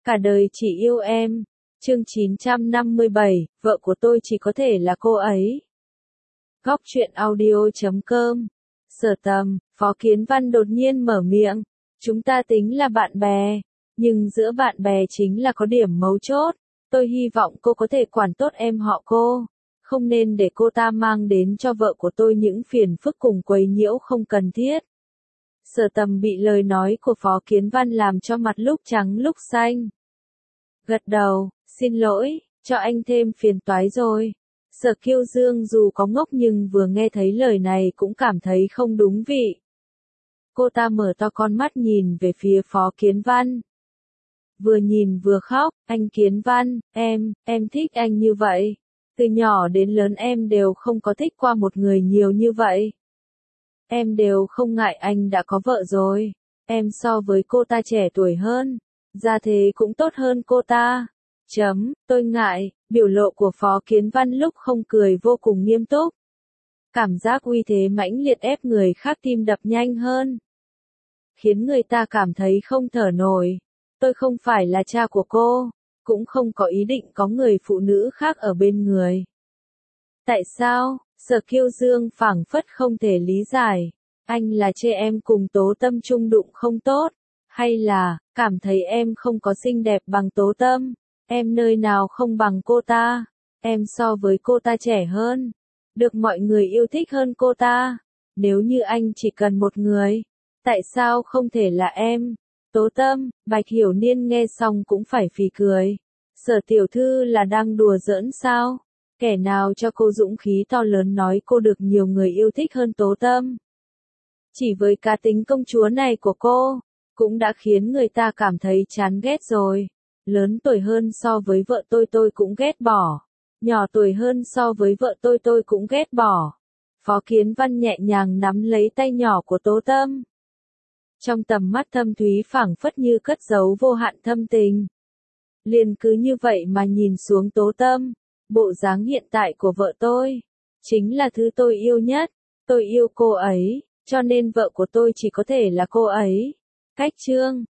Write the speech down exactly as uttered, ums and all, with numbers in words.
Cả đời chỉ yêu em. Chương chín trăm năm mươi bảy, vợ của tôi chỉ có thể là cô ấy. Góc truyện audio chấm com. Sở Tầm, Phó Kiến Văn đột nhiên mở miệng. Chúng ta tính là bạn bè, nhưng giữa bạn bè chính là có điểm mấu chốt. Tôi hy vọng cô có thể quản tốt em họ cô. Không nên để cô ta mang đến cho vợ của tôi những phiền phức cùng quấy nhiễu không cần thiết. Sở Tầm bị lời nói của Phó Kiến Văn làm cho mặt lúc trắng lúc xanh. Gật đầu, xin lỗi, cho anh thêm phiền toái rồi. Sở Kiêu Dương dù có ngốc nhưng vừa nghe thấy lời này cũng cảm thấy không đúng vị. Cô ta mở to con mắt nhìn về phía Phó Kiến Văn. Vừa nhìn vừa khóc, anh Kiến Văn, em, em thích anh như vậy. Từ nhỏ đến lớn em đều không có thích qua một người nhiều như vậy. Em đều không ngại anh đã có vợ rồi. Em so với cô ta trẻ tuổi hơn. Gia thế cũng tốt hơn cô ta. Chấm, tôi ngại, biểu lộ của Phó Kiến Văn lúc không cười vô cùng nghiêm túc. Cảm giác uy thế mãnh liệt ép người khác tim đập nhanh hơn. Khiến người ta cảm thấy không thở nổi. Tôi không phải là cha của cô, cũng không có ý định có người phụ nữ khác ở bên người. Tại sao? Sở Kiêu Dương phảng phất không thể lý giải. Anh là chê em cùng Tố Tâm chung đụng không tốt, hay là cảm thấy em không có xinh đẹp bằng Tố Tâm? Em nơi nào không bằng cô ta? Em so với cô ta trẻ hơn, được mọi người yêu thích hơn cô ta. Nếu như anh chỉ cần một người, tại sao không thể là em? Tố Tâm, Bạch Hiểu Niên nghe xong cũng phải phì cười. Sở tiểu thư là đang đùa giỡn sao? Kẻ nào cho cô dũng khí to lớn nói cô được nhiều người yêu thích hơn Tố Tâm? Chỉ với cá tính công chúa này của cô, cũng đã khiến người ta cảm thấy chán ghét rồi. Lớn tuổi hơn so với vợ tôi tôi cũng ghét bỏ. Nhỏ tuổi hơn so với vợ tôi tôi cũng ghét bỏ. Phó Kiến Văn nhẹ nhàng nắm lấy tay nhỏ của Tố Tâm. Trong tầm mắt thâm thúy phảng phất như cất giấu vô hạn thâm tình. Liền cứ như vậy mà nhìn xuống Tố Tâm. Bộ dáng hiện tại của vợ tôi, chính là thứ tôi yêu nhất. Tôi yêu cô ấy, cho nên vợ của tôi chỉ có thể là cô ấy. Cách chương